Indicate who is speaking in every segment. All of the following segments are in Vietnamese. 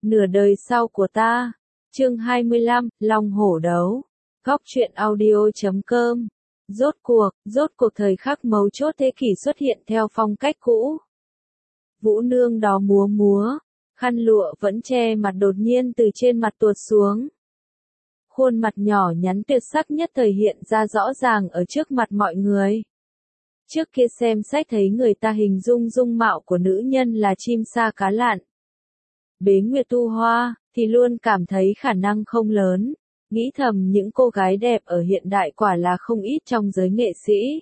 Speaker 1: Nửa đời sau của ta. Chương 25, Long hổ đấu. Góc truyện audio.com. Rốt cuộc thời khắc mấu chốt thế kỷ xuất hiện theo phong cách cũ. Vũ nương đó múa, khăn lụa vẫn che mặt đột nhiên từ trên mặt tuột xuống. Khuôn mặt nhỏ nhắn tuyệt sắc nhất thời hiện ra rõ ràng ở trước mặt mọi người. Trước kia xem sách thấy người ta hình dung dung mạo của nữ nhân là chim sa cá lặn. Bế Nguyệt Tu Hoa, thì luôn cảm thấy khả năng không lớn, nghĩ thầm những cô gái đẹp ở hiện đại quả là không ít trong giới nghệ sĩ.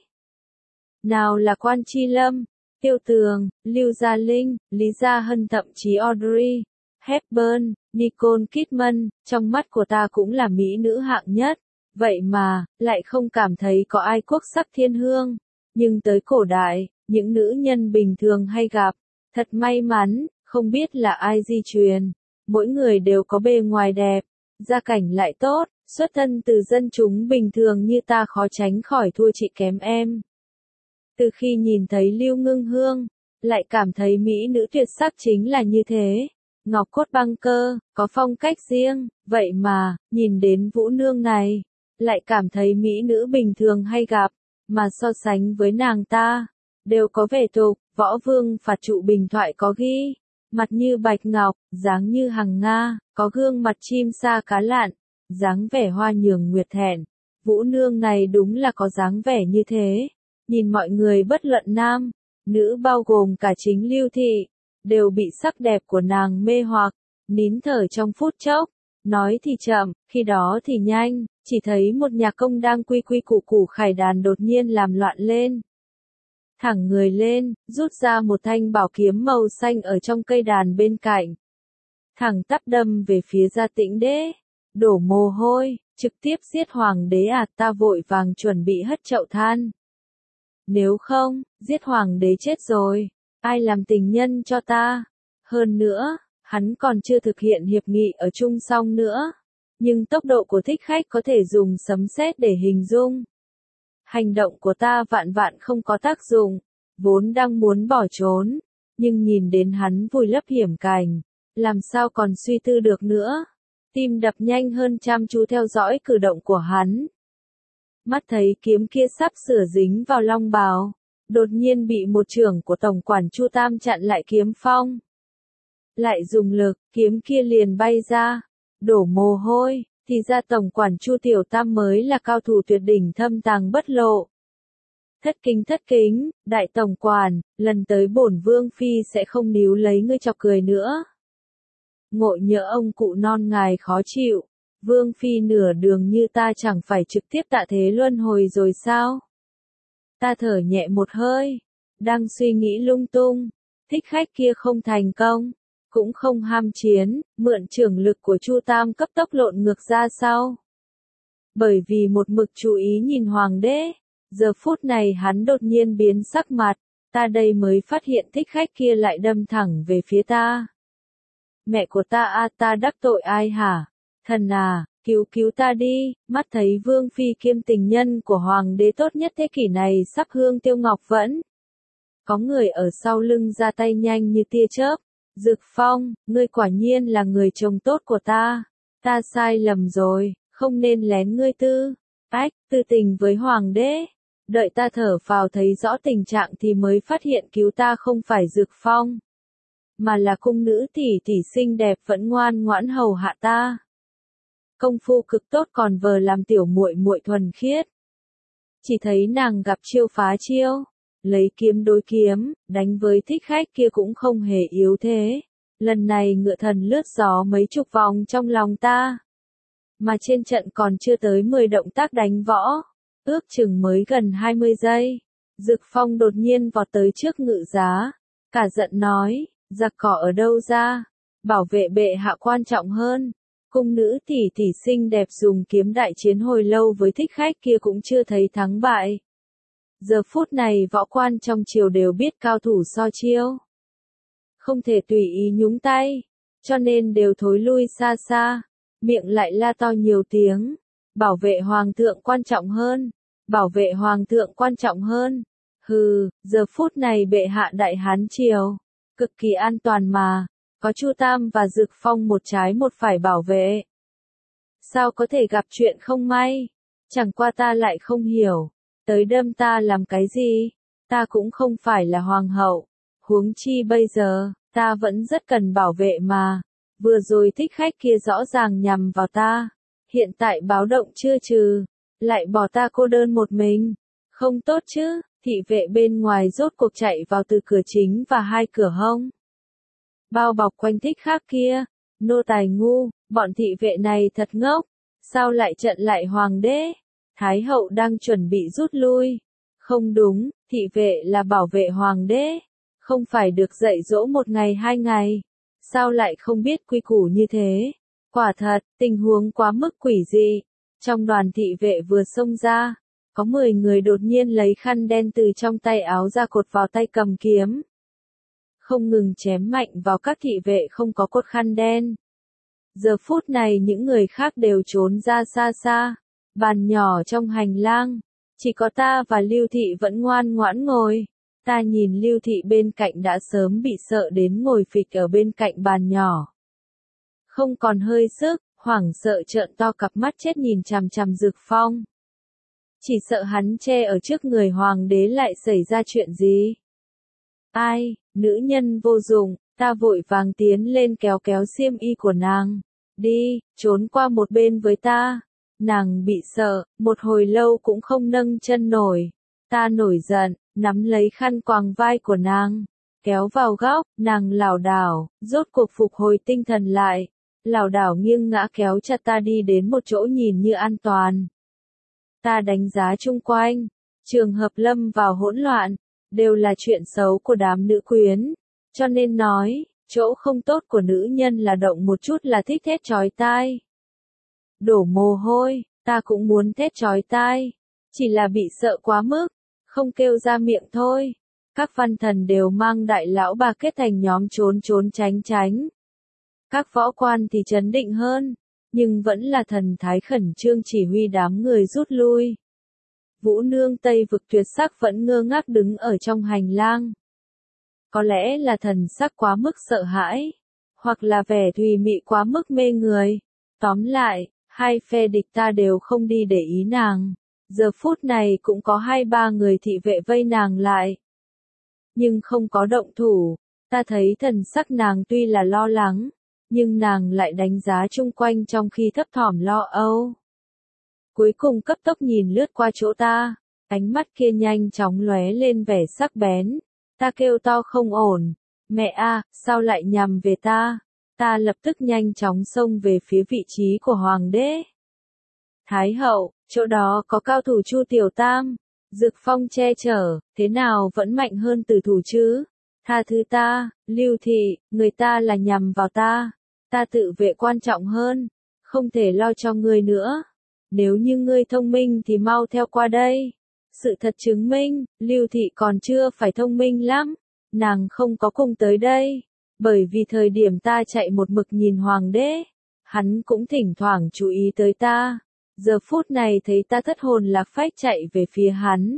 Speaker 1: Nào là Quan Chi Lâm, Tiêu Tường, Lưu Gia Linh, Lý Gia Hân thậm chí Audrey Hepburn, Nicole Kidman, trong mắt của ta cũng là mỹ nữ hạng nhất. Vậy mà, lại không cảm thấy có ai quốc sắc thiên hương. Nhưng tới cổ đại, những nữ nhân bình thường hay gặp, thật may mắn, không biết là ai di truyền. Mỗi người đều có bề ngoài đẹp, gia cảnh lại tốt, xuất thân từ dân chúng bình thường như ta khó tránh khỏi thua chị kém em. Từ khi nhìn thấy Lưu Ngưng Hương, lại cảm thấy mỹ nữ tuyệt sắc chính là như thế. Ngọc cốt băng cơ, có phong cách riêng, vậy mà, nhìn đến Vũ Nương này, lại cảm thấy mỹ nữ bình thường hay gặp, mà so sánh với nàng ta, đều có vẻ tục. Võ Vương Phạt Trụ bình thoại có ghi, mặt như bạch ngọc, dáng như hằng nga, có gương mặt chim sa cá lặn, dáng vẻ hoa nhường nguyệt thẹn. Vũ Nương này đúng là có dáng vẻ như thế, nhìn mọi người bất luận nam, nữ bao gồm cả chính Lưu Thị, đều bị sắc đẹp của nàng mê hoặc, nín thở trong phút chốc, nói thì chậm, khi đó thì nhanh, chỉ thấy một nhạc công đang quy quy củ củ khải đàn đột nhiên làm loạn lên. Thẳng người lên, rút ra một thanh bảo kiếm màu xanh ở trong cây đàn bên cạnh. Thẳng tắp đâm về phía Gia Tĩnh Đế, đổ mồ hôi, trực tiếp giết hoàng đế à, ta vội vàng chuẩn bị hất chậu than. Nếu không, giết hoàng đế chết rồi, ai làm tình nhân cho ta? Hơn nữa, hắn còn chưa thực hiện hiệp nghị ở chung xong nữa. Nhưng tốc độ của thích khách có thể dùng sấm sét để hình dung. Hành động của ta vạn vạn không có tác dụng, vốn đang muốn bỏ trốn, nhưng nhìn đến hắn vùi lấp hiểm cảnh, làm sao còn suy tư được nữa. Tim đập nhanh hơn chăm chú theo dõi cử động của hắn. Mắt thấy kiếm kia sắp sửa dính vào long bào, đột nhiên bị một chưởng của tổng quản Chu Tam chặn lại kiếm phong. Lại dùng lực, kiếm kia liền bay ra, đổ mồ hôi. Thì ra tổng quản Chu Tiểu Tam mới là cao thủ tuyệt đỉnh thâm tàng bất lộ. Thất kính, đại tổng quản, lần tới bổn vương phi sẽ không níu lấy ngươi chọc cười nữa. Ngộ nhỡ ông cụ non ngài khó chịu, vương phi nửa đường như ta chẳng phải trực tiếp tạ thế luân hồi rồi sao? Ta thở nhẹ một hơi, đang suy nghĩ lung tung, thích khách kia không thành công. Cũng không ham chiến, mượn trưởng lực của Chu Tam cấp tốc lộn ngược ra sau. Bởi vì một mực chú ý nhìn hoàng đế, giờ phút này hắn đột nhiên biến sắc mặt, ta đây mới phát hiện thích khách kia lại đâm thẳng về phía ta. Mẹ của ta a, ta đắc tội ai hả? Thần à, cứu ta đi, mắt thấy vương phi kiêm tình nhân của hoàng đế tốt nhất thế kỷ này sắp hương tiêu ngọc vẫn. Có người ở sau lưng ra tay nhanh như tia chớp. Dực Phong, ngươi quả nhiên là người chồng tốt của ta. Ta sai lầm rồi, không nên lén ngươi tư tình với hoàng đế. Đợi ta thở phào thấy rõ tình trạng thì mới phát hiện cứu ta không phải Dực Phong, mà là cung nữ tỷ xinh đẹp vẫn ngoan ngoãn hầu hạ ta. Công phu cực tốt còn vờ làm tiểu muội muội thuần khiết. Chỉ thấy nàng gặp chiêu phá chiêu. Lấy kiếm đối kiếm, đánh với thích khách kia cũng không hề yếu thế. Lần này ngựa thần lướt gió mấy chục vòng trong lòng ta. Mà trên trận còn chưa tới 10 động tác đánh võ. Ước chừng mới gần 20 giây. Dực Phong đột nhiên vọt tới trước ngự giá. Cả giận nói, giặc cỏ ở đâu ra? Bảo vệ bệ hạ quan trọng hơn. Cung nữ tỷ xinh đẹp dùng kiếm đại chiến hồi lâu với thích khách kia cũng chưa thấy thắng bại. Giờ phút này võ quan trong triều đều biết cao thủ so chiêu. Không thể tùy ý nhúng tay, cho nên đều thối lui xa xa, miệng lại la to nhiều tiếng. Bảo vệ hoàng thượng quan trọng hơn, bảo vệ hoàng thượng quan trọng hơn. Hừ, giờ phút này bệ hạ đại hán triều, cực kỳ an toàn mà, có Chu Tam và Dực Phong một trái một phải bảo vệ. Sao có thể gặp chuyện không may? Chẳng qua ta lại không hiểu, tới đâm ta làm cái gì? Ta cũng không phải là hoàng hậu, huống chi bây giờ, ta vẫn rất cần bảo vệ mà. Vừa rồi thích khách kia rõ ràng nhằm vào ta, hiện tại báo động chưa trừ, lại bỏ ta cô đơn một mình. Không tốt chứ, thị vệ bên ngoài rốt cuộc chạy vào từ cửa chính và hai cửa hông. Bao bọc quanh thích khách kia, nô tài ngu, bọn thị vệ này thật ngốc, sao lại trận lại hoàng đế? Thái hậu đang chuẩn bị rút lui. Không đúng, thị vệ là bảo vệ hoàng đế, không phải được dạy dỗ một ngày hai ngày. Sao lại không biết quy củ như thế? Quả thật, tình huống quá mức quỷ dị. Trong đoàn thị vệ vừa xông ra, có 10 người đột nhiên lấy khăn đen từ trong tay áo ra cột vào tay cầm kiếm. Không ngừng chém mạnh vào các thị vệ không có cột khăn đen. Giờ phút này những người khác đều trốn ra xa xa. Bàn nhỏ trong hành lang, chỉ có ta và Lưu Thị vẫn ngoan ngoãn ngồi. Ta nhìn Lưu Thị bên cạnh đã sớm bị sợ đến ngồi phịch ở bên cạnh bàn nhỏ. Không còn hơi sức, hoảng sợ trợn to cặp mắt chết nhìn chằm chằm Dực Phong. Chỉ sợ hắn che ở trước người hoàng đế lại xảy ra chuyện gì. Ai, nữ nhân vô dụng, ta vội vàng tiến lên kéo kéo xiêm y của nàng. Đi, trốn qua một bên với ta. Nàng bị sợ, một hồi lâu cũng không nâng chân nổi. Ta nổi giận, nắm lấy khăn quàng vai của nàng, kéo vào góc, nàng lảo đảo, rốt cuộc phục hồi tinh thần lại. Lảo đảo nghiêng ngã kéo chặt ta đi đến một chỗ nhìn như an toàn. Ta đánh giá chung quanh, trường hợp lâm vào hỗn loạn, đều là chuyện xấu của đám nữ quyến. Cho nên nói, chỗ không tốt của nữ nhân là động một chút là thích thét chói tai. Đổ mồ hôi, ta cũng muốn thét chói tai, chỉ là bị sợ quá mức, không kêu ra miệng thôi. Các văn thần đều mang đại lão bà kết thành nhóm trốn trốn tránh tránh. Các võ quan thì trấn định hơn, nhưng vẫn là thần thái khẩn trương chỉ huy đám người rút lui. Vũ Nương Tây Vực tuyệt sắc vẫn ngơ ngác đứng ở trong hành lang. Có lẽ là thần sắc quá mức sợ hãi, hoặc là vẻ thùy mị quá mức mê người. Tóm lại, hai phe địch ta đều không đi để ý nàng. Giờ phút này cũng có 2-3 người thị vệ vây nàng lại. Nhưng không có động thủ, ta thấy thần sắc nàng tuy là lo lắng, nhưng nàng lại đánh giá chung quanh trong khi thấp thỏm lo âu. Cuối cùng cấp tốc nhìn lướt qua chỗ ta, ánh mắt kia nhanh chóng lóe lên vẻ sắc bén. Ta kêu to không ổn, mẹ a, sao lại nhằm về ta? Ta lập tức nhanh chóng xông về phía vị trí của hoàng đế. Thái hậu, chỗ đó có cao thủ Chu Tiểu Tam, Dực Phong che chở, thế nào vẫn mạnh hơn tử thủ chứ? Tha thứ ta, Lưu Thị, người ta là nhằm vào ta. Ta tự vệ quan trọng hơn, không thể lo cho ngươi nữa. Nếu như ngươi thông minh thì mau theo qua đây. Sự thật chứng minh, Lưu Thị còn chưa phải thông minh lắm. Nàng không có cùng tới đây. Bởi vì thời điểm ta chạy một mực nhìn hoàng đế, hắn cũng thỉnh thoảng chú ý tới ta. Giờ phút này thấy ta thất hồn lạc phách chạy về phía hắn.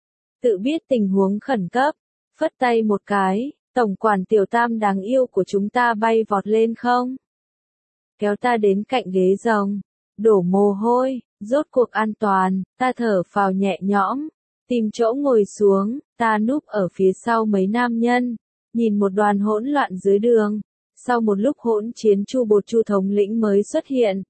Speaker 1: Tự biết tình huống khẩn cấp, phất tay một cái, tổng quản Tiểu Tam đáng yêu của chúng ta bay vọt lên không? Kéo ta đến cạnh ghế rồng, đổ mồ hôi, rốt cuộc an toàn, ta thở phào nhẹ nhõm, tìm chỗ ngồi xuống, ta núp ở phía sau mấy nam nhân, nhìn một đoàn hỗn loạn dưới đường. Sau một lúc hỗn chiến Chu Bột Chu thống lĩnh mới xuất hiện.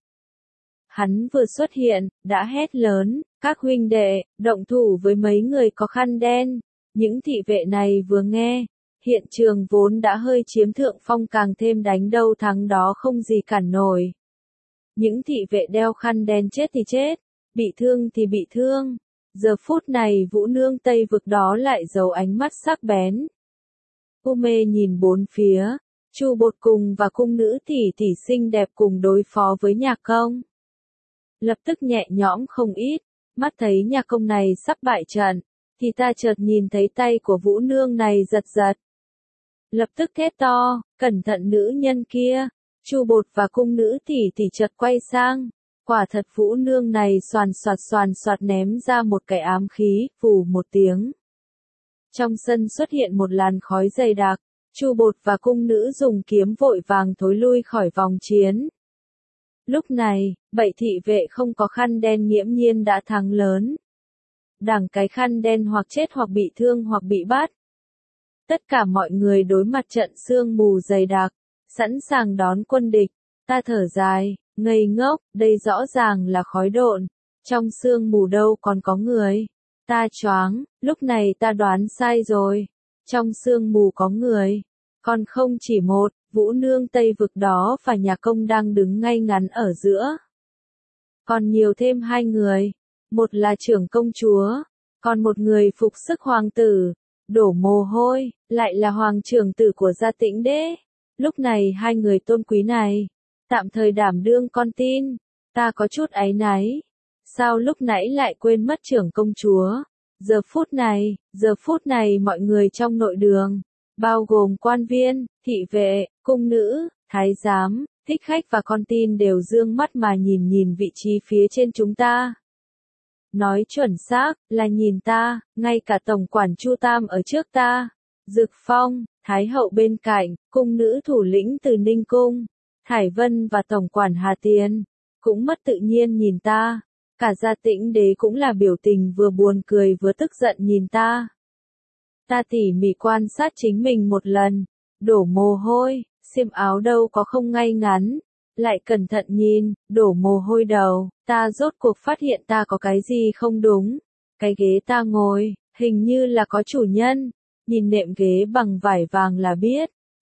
Speaker 1: Hắn vừa xuất hiện, đã hét lớn, các huynh đệ, động thủ với mấy người có khăn đen. Những thị vệ này vừa nghe, hiện trường vốn đã hơi chiếm thượng phong càng thêm đánh đâu thắng đó không gì cản nổi. Những thị vệ đeo khăn đen chết thì chết, bị thương thì bị thương. Giờ phút này Vũ Nương Tây Vực đó lại giấu ánh mắt sắc bén. Cô mê nhìn bốn phía, Chu Bột cùng và cung nữ tỷ tỷ xinh đẹp cùng đối phó với nhạc công. Lập tức nhẹ nhõm không ít, mắt thấy nhạc công này sắp bại trận, thì ta chợt nhìn thấy tay của Vũ Nương này giật giật. Lập tức thét to, cẩn thận nữ nhân kia. Chu Bột và cung nữ tỷ tỷ chợt quay sang. Quả thật Vũ Nương này xoàn xoạt ném ra một cái ám khí, phù một tiếng. Trong sân xuất hiện một làn khói dày đặc, Chu Bột và cung nữ dùng kiếm vội vàng thối lui khỏi vòng chiến. Lúc này, 7 thị vệ không có khăn đen nghiễm nhiên đã thắng lớn. Đảng cái khăn đen hoặc chết hoặc bị thương hoặc bị bắt. Tất cả mọi người đối mặt trận sương mù dày đặc, sẵn sàng đón quân địch. Ta thở dài, ngây ngốc, đây rõ ràng là khói độn. Trong sương mù đâu còn có người. Ta choáng, lúc này ta đoán sai rồi. Trong sương mù có người. Còn không chỉ một, Vũ Nương Tây Vực đó và nhà công đang đứng ngay ngắn ở giữa. Còn nhiều thêm 2 người. Một là trưởng công chúa, còn một người phục sức hoàng tử. Đổ mồ hôi, lại là hoàng trưởng tử của Gia Tĩnh Đế. Lúc này 2 người tôn quý này, tạm thời đảm đương con tin. Ta có chút áy náy. Sao lúc nãy lại quên mất trưởng công chúa? Giờ phút này mọi người trong nội đường, bao gồm quan viên, thị vệ, cung nữ, thái giám, thích khách và con tin đều dương mắt mà nhìn vị trí phía trên chúng ta. Nói chuẩn xác, là nhìn ta, ngay cả tổng quản Chu Tam ở trước ta. Dực Phong, Thái hậu bên cạnh, cung nữ thủ lĩnh từ Ninh Cung, Thải Vân và tổng quản Hà Tiên, cũng mất tự nhiên nhìn ta. Cả Gia Tĩnh Đế cũng là biểu tình vừa buồn cười vừa tức giận nhìn ta. Ta tỉ mỉ quan sát chính mình một lần, đổ mồ hôi, xiêm áo đâu có không ngay ngắn. Lại cẩn thận nhìn, đổ mồ hôi đầu, ta rốt cuộc phát hiện ta có cái gì không đúng. Cái ghế ta ngồi, hình như là có chủ nhân, nhìn nệm ghế bằng vải vàng là biết.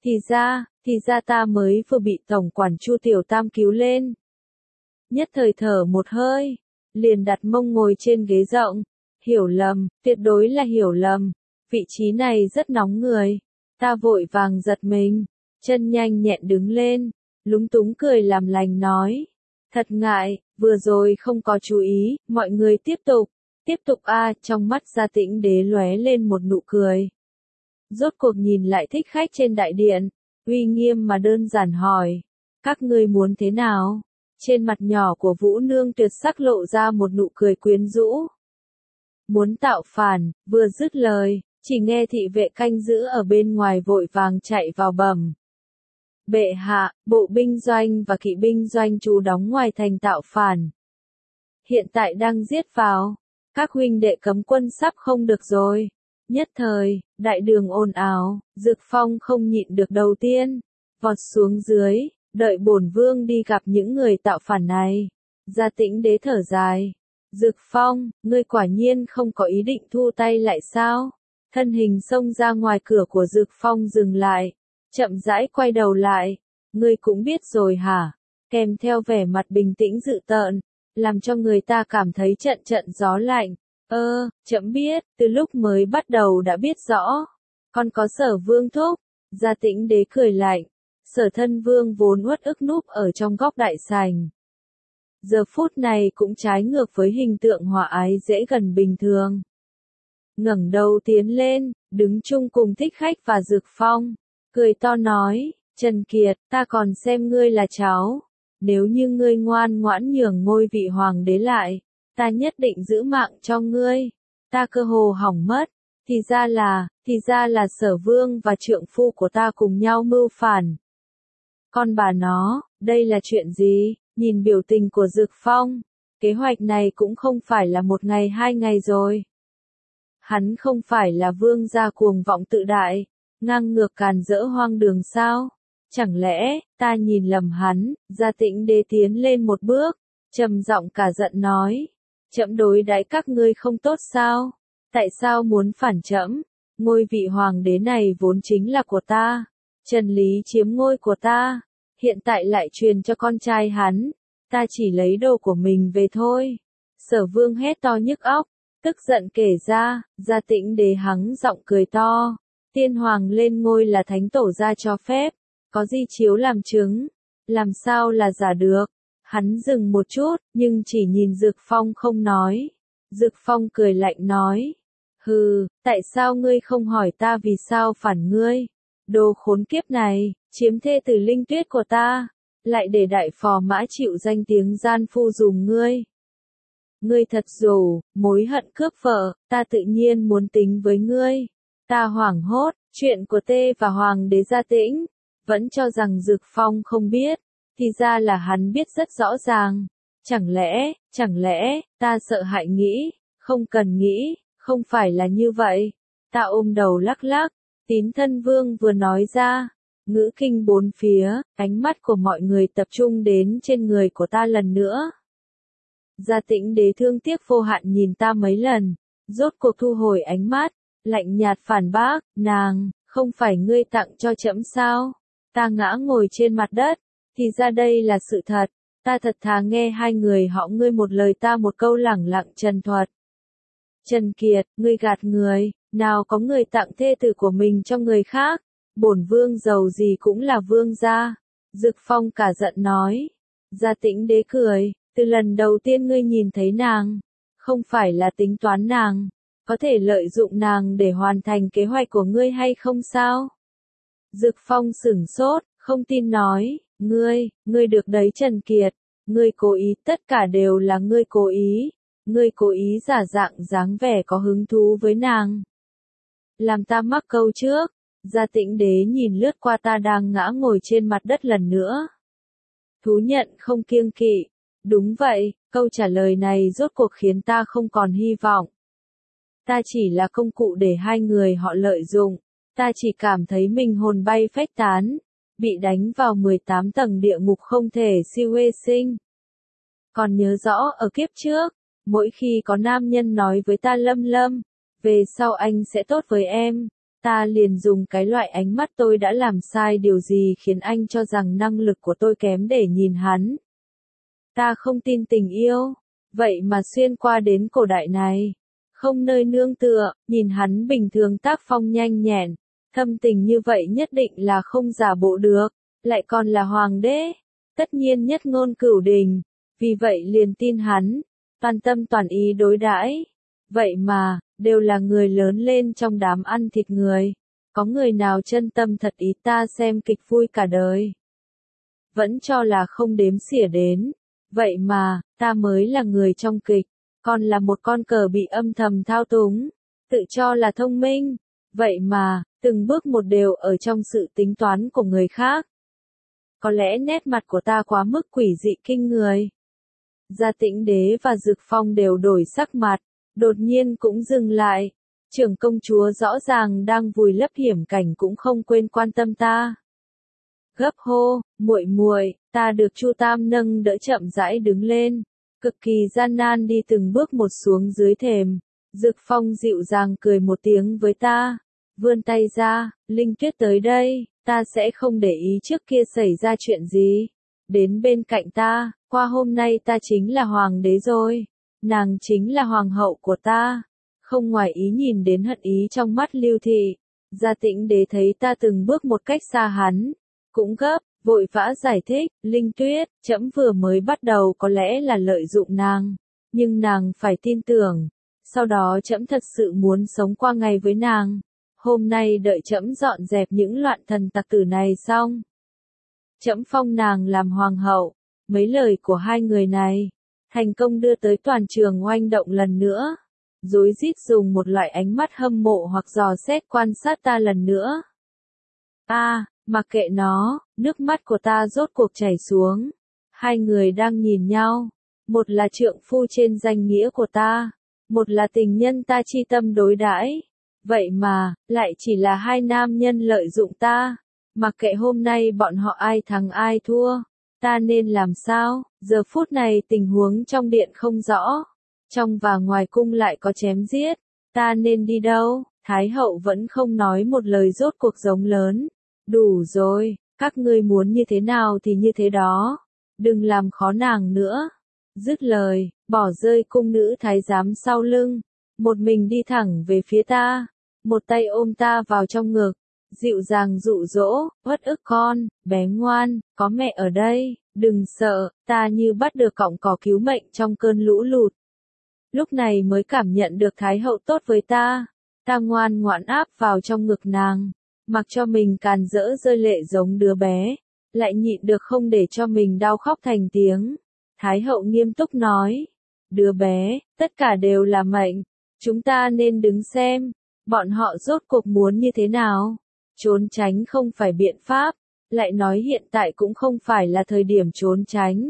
Speaker 1: Thì ra ta mới vừa bị tổng quản Chu Tiểu Tam cứu lên. Nhất thời thở một hơi, liền đặt mông ngồi trên ghế rộng. Hiểu lầm, tuyệt đối là hiểu lầm. Vị trí này rất nóng người. Ta vội vàng giật mình, chân nhanh nhẹn đứng lên, lúng túng cười làm lành nói. Thật ngại, vừa rồi không có chú ý, mọi người tiếp tục trong mắt Gia Tĩnh Đế lóe lên một nụ cười. Rốt cuộc nhìn lại thích khách trên đại điện, uy nghiêm mà đơn giản hỏi. Các ngươi muốn thế nào? Trên mặt nhỏ của Vũ Nương tuyệt sắc lộ ra một nụ cười quyến rũ. Muốn tạo phản, vừa dứt lời, chỉ nghe thị vệ canh giữ ở bên ngoài vội vàng chạy vào bẩm. Bệ hạ, bộ binh doanh và kỵ binh doanh trú đóng ngoài thành tạo phản. Hiện tại đang giết vào. Các huynh đệ cấm quân sắp không được rồi. Nhất thời, đại đường ồn ào, Dực Phong không nhịn được đầu tiên. Vọt xuống dưới, đợi bổn vương đi gặp những người tạo phản này. Gia Tĩnh Đế thở dài. Dực Phong, ngươi quả nhiên không có ý định thu tay lại sao? Thân hình xông ra ngoài cửa của Dực Phong dừng lại. Chậm rãi quay đầu lại. Ngươi cũng biết rồi hả? Kèm theo vẻ mặt bình tĩnh dự tợn, làm cho người ta cảm thấy trận trận gió lạnh. Chậm biết, từ lúc mới bắt đầu đã biết rõ. Còn có Sở Vương thúc. Gia Tĩnh Đế cười lạnh. Sở Thân Vương vốn uất ức núp ở trong góc đại sảnh. Giờ phút này cũng trái ngược với hình tượng hòa ái dễ gần bình thường. Ngẩng đầu tiến lên, đứng chung cùng thích khách và Dực Phong. Cười to nói, Trần Kiệt, ta còn xem ngươi là cháu. Nếu như ngươi ngoan ngoãn nhường ngôi vị hoàng đế lại, ta nhất định giữ mạng cho ngươi. Ta cơ hồ hỏng mất. Thì ra là Sở Vương và trượng phu của ta cùng nhau mưu phản. Con bà nó, đây là chuyện gì? Nhìn biểu tình của Dực Phong, kế hoạch này cũng không phải là 1 ngày 2 ngày rồi. Hắn không phải là vương gia cuồng vọng tự đại, ngang ngược càn rỡ hoang đường sao? Chẳng lẽ, ta nhìn lầm hắn? Gia Tĩnh Đế tiến lên một bước, trầm giọng cả giận nói. Trẫm đối đãi các ngươi không tốt sao? Tại sao muốn phản trẫm? Ngôi vị hoàng đế này vốn chính là của ta. Trần Lý chiếm ngôi của ta, hiện tại lại truyền cho con trai hắn. Ta chỉ lấy đồ của mình về thôi. Sở Vương hét to nhức óc, tức giận kể ra. Gia Tĩnh Đế hắng giọng cười to. Tiên hoàng lên ngôi là thánh tổ gia cho phép, có di chiếu làm chứng, làm sao là giả được. Hắn dừng một chút, nhưng chỉ nhìn Dực Phong không nói. Dực Phong cười lạnh nói. Hừ, tại sao ngươi không hỏi ta vì sao phản ngươi? Đồ khốn kiếp này, chiếm thê tử Linh Tuyết của ta, lại để đại phò mã chịu danh tiếng gian phu dùm ngươi. Ngươi thật dù, mối hận cướp vợ, ta tự nhiên muốn tính với ngươi. Ta hoảng hốt, Chuyện của Tê và Hoàng đế Gia Tĩnh, vẫn cho rằng Dực Phong không biết, thì ra là hắn biết rất rõ ràng. Chẳng lẽ, ta sợ hãi nghĩ, không cần nghĩ, không phải là như vậy. Ta ôm đầu lắc lắc, Tín Thân Vương vừa nói ra, ngữ kinh bốn phía, ánh mắt của mọi người tập trung đến trên người của ta lần nữa. Gia Tĩnh đế thương tiếc vô hạn nhìn ta mấy lần, rốt cuộc thu hồi ánh mắt, lạnh nhạt phản bác, nàng, không phải ngươi tặng cho trẫm sao? Ta ngã ngồi trên mặt đất, thì ra đây là sự thật, ta thật thà nghe hai người họ ngươi một lời ta một câu lẳng lặng trần thuật. Trần Kiệt, ngươi gạt người, nào có người tặng thê tử của mình cho người khác, bổn vương giàu gì cũng là vương gia. Dực Phong cả giận nói. Gia Tĩnh đế cười, từ lần đầu tiên ngươi nhìn thấy nàng, không phải là tính toán nàng, có thể lợi dụng nàng để hoàn thành kế hoạch của ngươi hay không sao? Dực Phong sửng sốt, không tin nói, ngươi được đấy Trần Kiệt, ngươi cố ý, tất cả đều là ngươi cố ý giả dạng dáng vẻ có hứng thú với nàng. Làm ta mắc câu trước. Gia Tĩnh đế nhìn lướt qua ta đang ngã ngồi trên mặt đất lần nữa. Thú nhận không kiêng kỵ. Đúng vậy, câu trả lời này rốt cuộc khiến ta không còn hy vọng. Ta chỉ là công cụ để hai người họ lợi dụng. Ta chỉ cảm thấy mình hồn bay phách tán, bị đánh vào 18 tầng địa ngục không thể siêu sinh. Còn nhớ rõ ở kiếp trước, mỗi khi có nam nhân nói với ta Lâm Lâm, về sau anh sẽ tốt với em, ta liền dùng cái loại ánh mắt tôi đã làm sai điều gì khiến anh cho rằng năng lực của tôi kém để nhìn hắn. Ta không tin tình yêu, vậy mà xuyên qua đến cổ đại này, không nơi nương tựa, nhìn hắn bình thường tác phong nhanh nhẹn, thâm tình như vậy nhất định là không giả bộ được, lại còn là hoàng đế, tất nhiên nhất ngôn cửu đình, vì vậy liền tin hắn, toàn tâm toàn ý đối đãi. Vậy mà, đều là người lớn lên trong đám ăn thịt người, có người nào chân tâm thật ý ta xem kịch vui cả đời. Vẫn cho là không đếm xỉa đến, vậy mà, ta mới là người trong kịch, còn là một con cờ bị âm thầm thao túng, tự cho là thông minh, vậy mà, từng bước một đều ở trong sự tính toán của người khác. Có lẽ nét mặt của ta quá mức quỷ dị kinh người. Gia Tĩnh đế và Dực Phong đều đổi sắc mặt, đột nhiên cũng dừng lại. Trưởng công chúa rõ ràng đang vùi lấp hiểm cảnh cũng không quên quan tâm ta. Gấp hô, muội muội, ta được Chu Tam nâng đỡ chậm rãi đứng lên, cực kỳ gian nan đi từng bước một xuống dưới thềm. Dực Phong dịu dàng cười một tiếng với ta, vươn tay ra, Linh Tuyết tới đây, ta sẽ không để ý trước kia xảy ra chuyện gì. Đến bên cạnh ta, qua hôm nay ta chính là hoàng đế rồi, nàng chính là hoàng hậu của ta. Không ngoài ý nhìn đến hận ý trong mắt Lưu Thị, Gia Tĩnh đế thấy ta từng bước một cách xa hắn, cũng gấp, vội vã giải thích, Linh Tuyết, trẫm vừa mới bắt đầu có lẽ là lợi dụng nàng, nhưng nàng phải tin tưởng, sau đó trẫm thật sự muốn sống qua ngày với nàng. Hôm nay đợi trẫm dọn dẹp những loạn thần tặc tử này xong, trẫm phong nàng làm hoàng hậu. Mấy lời của hai người này, thành công đưa tới toàn trường oanh động lần nữa. Rối rít dùng một loại ánh mắt hâm mộ hoặc dò xét quan sát ta lần nữa. Mặc kệ nó, nước mắt của ta rốt cuộc chảy xuống. Hai người đang nhìn nhau, một là trượng phu trên danh nghĩa của ta, một là tình nhân ta chi tâm đối đãi. Vậy mà, lại chỉ là hai nam nhân lợi dụng ta. Mặc kệ hôm nay bọn họ ai thắng ai thua, ta nên làm sao? Giờ phút này tình huống trong điện không rõ, trong và ngoài cung lại có chém giết, ta nên đi đâu? Thái hậu vẫn không nói một lời, rốt cuộc giống lớn. Đủ rồi, các ngươi muốn như thế nào thì như thế đó, đừng làm khó nàng nữa. Dứt lời, bỏ rơi cung nữ thái giám sau lưng, một mình đi thẳng về phía ta, một tay ôm ta vào trong ngực, dịu dàng dụ dỗ, uất ức con, bé ngoan, có mẹ ở đây, đừng sợ, ta như bắt được cọng cỏ cứu mệnh trong cơn lũ lụt. Lúc này mới cảm nhận được Thái hậu tốt với ta, ta ngoan ngoãn áp vào trong ngực nàng, mặc cho mình càn rỡ rơi lệ giống đứa bé, lại nhịn được không để cho mình đau khóc thành tiếng. Thái hậu nghiêm túc nói, đứa bé, tất cả đều là mệnh, chúng ta nên đứng xem, bọn họ rốt cuộc muốn như thế nào. Trốn tránh không phải biện pháp, lại nói hiện tại cũng không phải là thời điểm trốn tránh.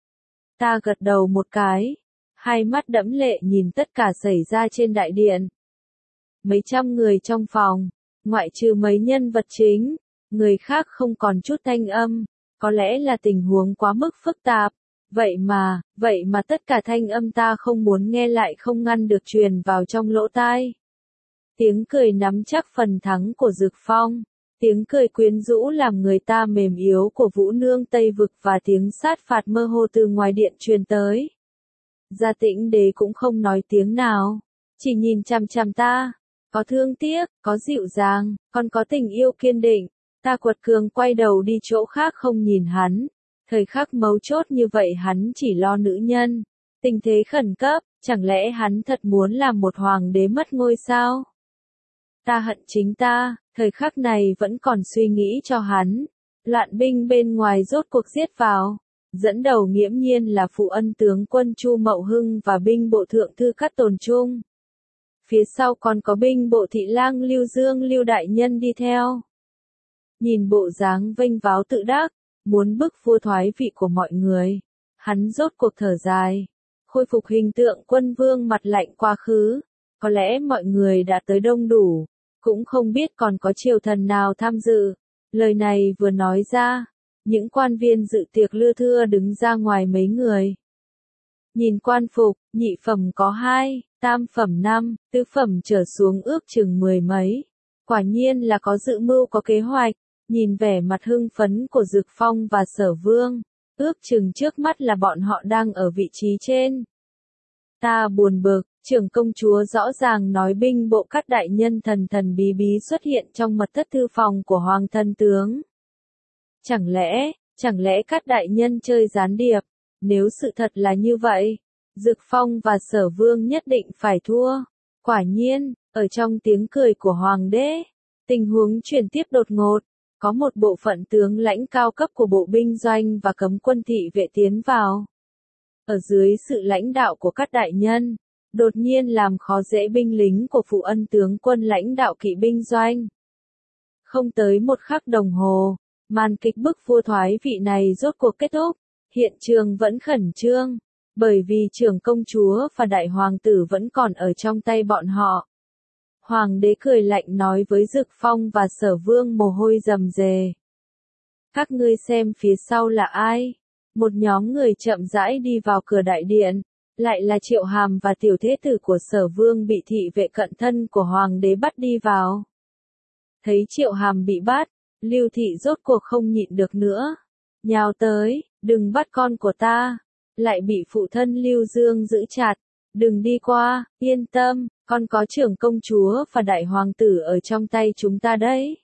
Speaker 1: Ta gật đầu một cái, hai mắt đẫm lệ nhìn tất cả xảy ra trên đại điện. Mấy trăm người trong phòng, ngoại trừ mấy nhân vật chính, người khác không còn chút thanh âm, có lẽ là tình huống quá mức phức tạp, vậy mà tất cả thanh âm ta không muốn nghe lại không ngăn được truyền vào trong lỗ tai. Tiếng cười nắm chắc phần thắng của Dực Phong, tiếng cười quyến rũ làm người ta mềm yếu của Vũ Nương Tây Vực và tiếng sát phạt mơ hồ từ ngoài điện truyền tới. Gia Tĩnh Đế cũng không nói tiếng nào, chỉ nhìn chằm chằm ta, có thương tiếc, có dịu dàng, còn có tình yêu kiên định. Ta quật cường quay đầu đi chỗ khác không nhìn hắn. Thời khắc mấu chốt như vậy hắn chỉ lo nữ nhân. Tình thế khẩn cấp, chẳng lẽ hắn thật muốn làm một hoàng đế mất ngôi sao? Ta hận chính ta, thời khắc này vẫn còn suy nghĩ cho hắn. Loạn binh bên ngoài rốt cuộc giết vào. Dẫn đầu nghiễm nhiên là phụ ân tướng quân Chu Mậu Hưng và binh bộ thượng thư Cát Tồn Trung. Phía sau còn có binh bộ thị lang Lưu Dương Lưu Đại Nhân đi theo. Nhìn bộ dáng vênh váo tự đắc, muốn bức vua thoái vị của mọi người. Hắn rốt cuộc thở dài, khôi phục hình tượng quân vương mặt lạnh quá khứ. Có lẽ mọi người đã tới đông đủ, cũng không biết còn có triều thần nào tham dự. Lời này vừa nói ra, những quan viên dự tiệc lưa thưa đứng ra ngoài mấy người. Nhìn quan phục, nhị phẩm có 2, tam phẩm 5, tứ phẩm trở xuống ước chừng 10 mấy. Quả nhiên là có dự mưu có kế hoạch. Nhìn vẻ mặt hưng phấn của Dực Phong và Sở Vương, ước chừng trước mắt là bọn họ đang ở vị trí trên. Ta buồn bực, trưởng công chúa rõ ràng nói binh bộ các đại nhân thần thần bí bí xuất hiện trong mật thất thư phòng của Hoàng thân tướng. Chẳng lẽ các đại nhân chơi gián điệp? Nếu sự thật là như vậy, Dực Phong và Sở Vương nhất định phải thua. Quả nhiên, ở trong tiếng cười của Hoàng đế, tình huống chuyển tiếp đột ngột. Có một bộ phận tướng lãnh cao cấp của bộ binh doanh và cấm quân thị vệ tiến vào. Ở dưới sự lãnh đạo của các đại nhân, đột nhiên làm khó dễ binh lính của phụ ân tướng quân lãnh đạo kỵ binh doanh. Không tới một khắc đồng hồ, màn kịch bức vua thoái vị này rốt cuộc kết thúc, hiện trường vẫn khẩn trương, bởi vì trưởng công chúa và đại hoàng tử vẫn còn ở trong tay bọn họ. Hoàng đế cười lạnh nói với Dực Phong và Sở Vương mồ hôi rầm rề. Các ngươi xem phía sau là ai? Một nhóm người chậm rãi đi vào cửa đại điện, lại là Triệu Hàm và tiểu thế tử của Sở Vương bị thị vệ cận thân của Hoàng đế bắt đi vào. Thấy Triệu Hàm bị bắt, Lưu Thị rốt cuộc không nhịn được nữa. Nhào tới, đừng bắt con của ta. Lại bị phụ thân Lưu Dương giữ chặt. Đừng đi qua, yên tâm, con có trưởng công chúa và đại hoàng tử ở trong tay chúng ta đấy.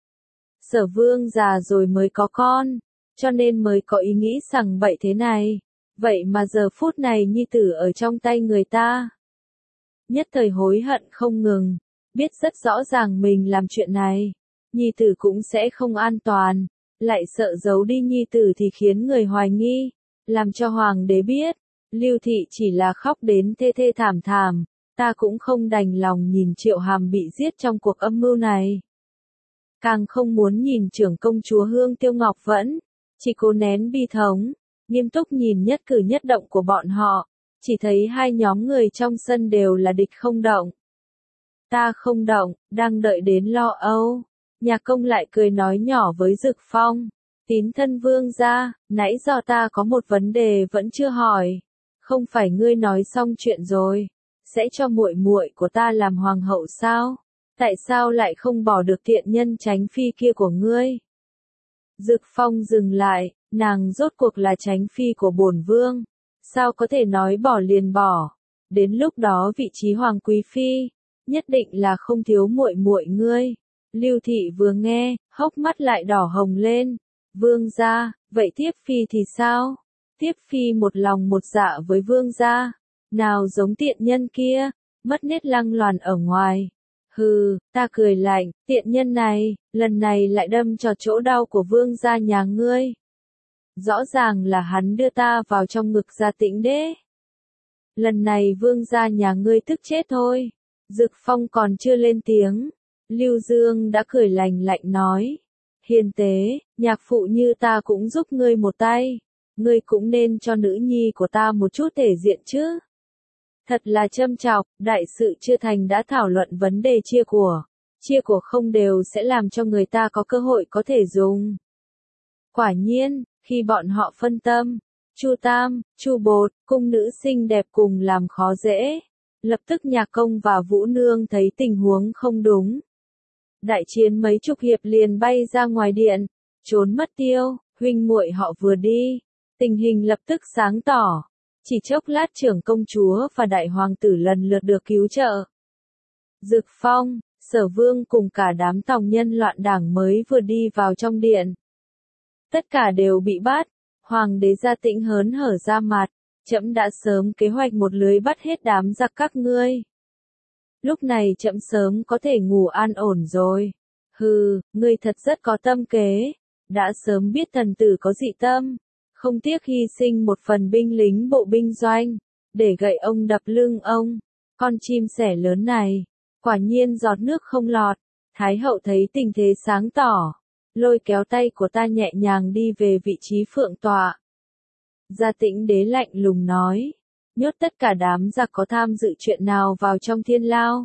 Speaker 1: Sở Vương già rồi mới có con, cho nên mới có ý nghĩ sằng bậy thế này. Vậy mà giờ phút này nhi tử ở trong tay người ta. Nhất thời hối hận không ngừng, biết rất rõ ràng mình làm chuyện này, nhi tử cũng sẽ không an toàn, lại sợ giấu đi nhi tử thì khiến người hoài nghi, làm cho hoàng đế biết. Lưu Thị chỉ là khóc đến thê thê thảm thảm, ta cũng không đành lòng nhìn Triệu Hàm bị giết trong cuộc âm mưu này. Càng không muốn nhìn trưởng công chúa Hương Tiêu Ngọc Vẫn, chỉ cố nén bi thống, nghiêm túc nhìn nhất cử nhất động của bọn họ, chỉ thấy hai nhóm người trong sân đều là địch không động. Ta không động, đang đợi đến lo âu. Nhạc Công lại cười nói nhỏ với Dực Phong, tín thân vương gia, nãy giờ ta có một vấn đề vẫn chưa hỏi. Không phải ngươi nói xong chuyện rồi, sẽ cho muội muội của ta làm hoàng hậu sao? Tại sao lại không bỏ được tiện nhân Chánh phi kia của ngươi? Dực Phong dừng lại, nàng rốt cuộc là Chánh phi của bổn vương, sao có thể nói bỏ liền bỏ? Đến lúc đó vị trí hoàng quý phi, nhất định là không thiếu muội muội ngươi. Lưu Thị vừa nghe, hốc mắt lại đỏ hồng lên. Vương gia, vậy Thiếp phi thì sao? Thiếp phi một lòng một dạ với vương gia, nào giống tiện nhân kia, mất nết lăng loàn ở ngoài. Hừ, ta cười lạnh, tiện nhân này, lần này lại đâm cho chỗ đau của vương gia nhà ngươi. Rõ ràng là hắn đưa ta vào trong ngực Gia Tĩnh Đế. Lần này vương gia nhà ngươi tức chết thôi. Dực Phong còn chưa lên tiếng, Lưu Dương đã cười lành lạnh nói. Hiền tế, nhạc phụ như ta cũng giúp ngươi một tay. Ngươi cũng nên cho nữ nhi của ta một chút thể diện chứ. Thật là châm chọc, đại sự chưa thành đã thảo luận vấn đề chia của. Chia của không đều sẽ làm cho người ta có cơ hội có thể dùng. Quả nhiên, khi bọn họ phân tâm, Chu Tam, Chu Bột, cung nữ xinh đẹp cùng làm khó dễ. Lập tức Nhạc Công và Vũ Nương thấy tình huống không đúng. Đại chiến mấy chục hiệp liền bay ra ngoài điện, trốn mất tiêu, huynh muội họ vừa đi. Tình hình lập tức sáng tỏ. Chỉ chốc lát trưởng công chúa và đại hoàng tử lần lượt được cứu trợ. Dực Phong, Sở Vương cùng cả đám tòng nhân loạn đảng mới vừa đi vào trong điện. Tất cả đều bị bắt. Hoàng đế Gia Tĩnh hớn hở ra mặt. Trẫm đã sớm kế hoạch một lưới bắt hết đám giặc các ngươi. Lúc này trẫm sớm có thể ngủ an ổn rồi. Hừ, ngươi thật rất có tâm kế. Đã sớm biết thần tử có dị tâm. Không tiếc hy sinh một phần binh lính bộ binh doanh. Để gậy ông đập lưng ông. Con chim sẻ lớn này. Quả nhiên giọt nước không lọt. Thái hậu thấy tình thế sáng tỏ. Lôi kéo tay của ta nhẹ nhàng đi về vị trí phượng tọa. Gia Tĩnh đế lạnh lùng nói. Nhốt tất cả đám giặc có tham dự chuyện nào vào trong thiên lao.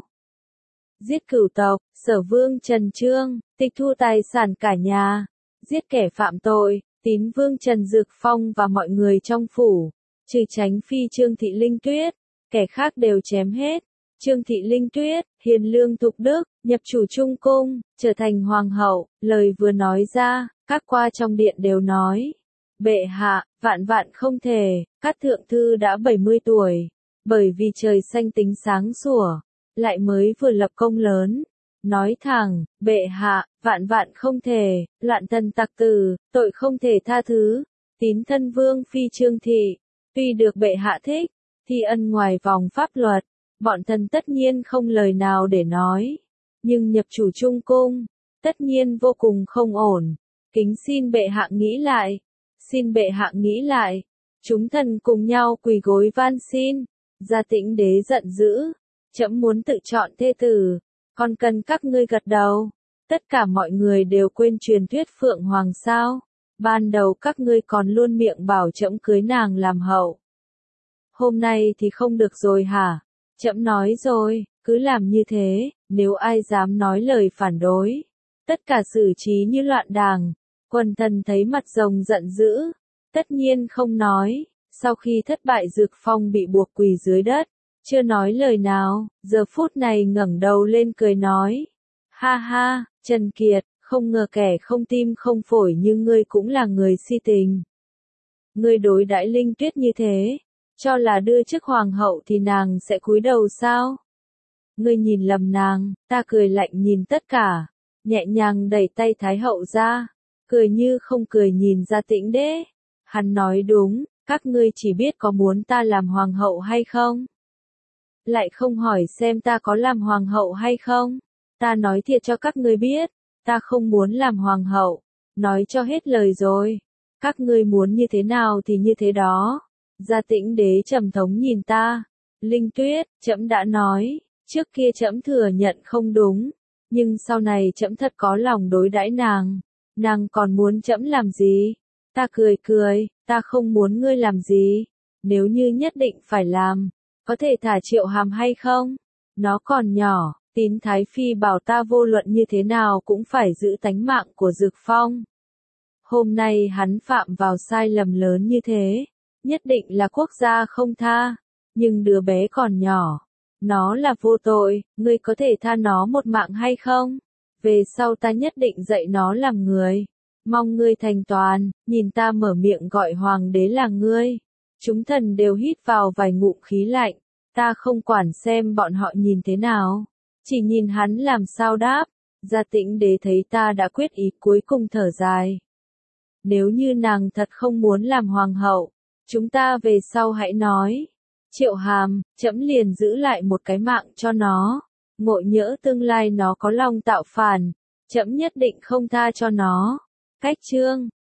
Speaker 1: Giết cửu tộc, Sở Vương Trần Trương, tịch thu tài sản cả nhà. Giết kẻ phạm tội, Tín Vương Trần Dực Phong và mọi người trong phủ. Trừ Tránh Phi Trương Thị Linh Tuyết, kẻ khác đều chém hết. Trương Thị Linh Tuyết, hiền lương thục đức, nhập chủ trung cung, trở thành hoàng hậu. Lời vừa nói ra, các qua trong điện đều nói. Bệ hạ, vạn vạn không thể, Cát Thượng Thư đã 70 tuổi. Bởi vì trời xanh tính sáng sủa, lại mới vừa lập công lớn. Nói thẳng, bệ hạ, vạn vạn không thể, loạn thần tặc tử, tội không thể tha thứ. Tín thân Vương Phi Trương Thị, tuy được bệ hạ thích, thi ân ngoài vòng pháp luật, bọn thần tất nhiên không lời nào để nói. Nhưng nhập chủ trung cung, tất nhiên vô cùng không ổn. Kính xin bệ hạ nghĩ lại. Xin bệ hạ nghĩ lại. Chúng thần cùng nhau quỳ gối van xin. Gia Tĩnh đế giận dữ. Trẫm muốn tự chọn thê tử. Còn cần các ngươi gật đầu. Tất cả mọi người đều quên truyền thuyết Phượng Hoàng sao. Ban đầu các ngươi còn luôn miệng bảo trẫm cưới nàng làm hậu. Hôm nay thì không được rồi hả? Trẫm nói rồi, cứ làm như thế, nếu ai dám nói lời phản đối. Tất cả xử trí như loạn đàng. Quần thần thấy mặt rồng giận dữ. Tất nhiên không nói. Sau khi thất bại Dực Phong bị buộc quỳ dưới đất. Chưa nói lời nào, giờ phút này ngẩng đầu lên cười nói. Ha ha, Trần Kiệt, không ngờ kẻ không tim không phổi như ngươi cũng là người si tình. Ngươi đối đãi Linh Tuyết như thế, cho là đưa chức hoàng hậu thì nàng sẽ cúi đầu sao? Ngươi nhìn lầm nàng, ta cười lạnh nhìn tất cả, nhẹ nhàng đẩy tay Thái hậu ra, cười như không cười nhìn Gia Tĩnh đế. Hắn nói đúng, các ngươi chỉ biết có muốn ta làm hoàng hậu hay không? Lại không hỏi xem ta có làm hoàng hậu hay không? Ta nói thiệt cho các ngươi biết, ta không muốn làm hoàng hậu. Nói cho hết lời rồi. Các ngươi muốn như thế nào thì như thế đó. Gia Tĩnh đế trầm thống nhìn ta. Linh Tuyết, trẫm đã nói, trước kia trẫm thừa nhận không đúng, nhưng sau này trẫm thật có lòng đối đãi nàng. Nàng còn muốn trẫm làm gì? Ta cười cười, ta không muốn ngươi làm gì. Nếu như nhất định phải làm, có thể thả Triệu Hàm hay không? Nó còn nhỏ, Tín Thái Phi bảo ta vô luận như thế nào cũng phải giữ tánh mạng của Dực Phong. Hôm nay hắn phạm vào sai lầm lớn như thế, nhất định là quốc gia không tha, nhưng đứa bé còn nhỏ, nó là vô tội, ngươi có thể tha nó một mạng hay không? Về sau ta nhất định dạy nó làm người, mong ngươi thành toàn. Nhìn ta mở miệng gọi hoàng đế là ngươi. Chúng thần đều hít vào vài ngụm khí lạnh, ta không quản xem bọn họ nhìn thế nào, chỉ nhìn hắn làm sao đáp. Gia Tĩnh đế thấy ta đã quyết ý cuối cùng thở dài. Nếu như nàng thật không muốn làm hoàng hậu, chúng ta về sau hãy nói. Triệu Hàm, trẫm liền giữ lại một cái mạng cho nó. Ngộ nhỡ tương lai nó có lòng tạo phản, trẫm nhất định không tha cho nó. Cách chương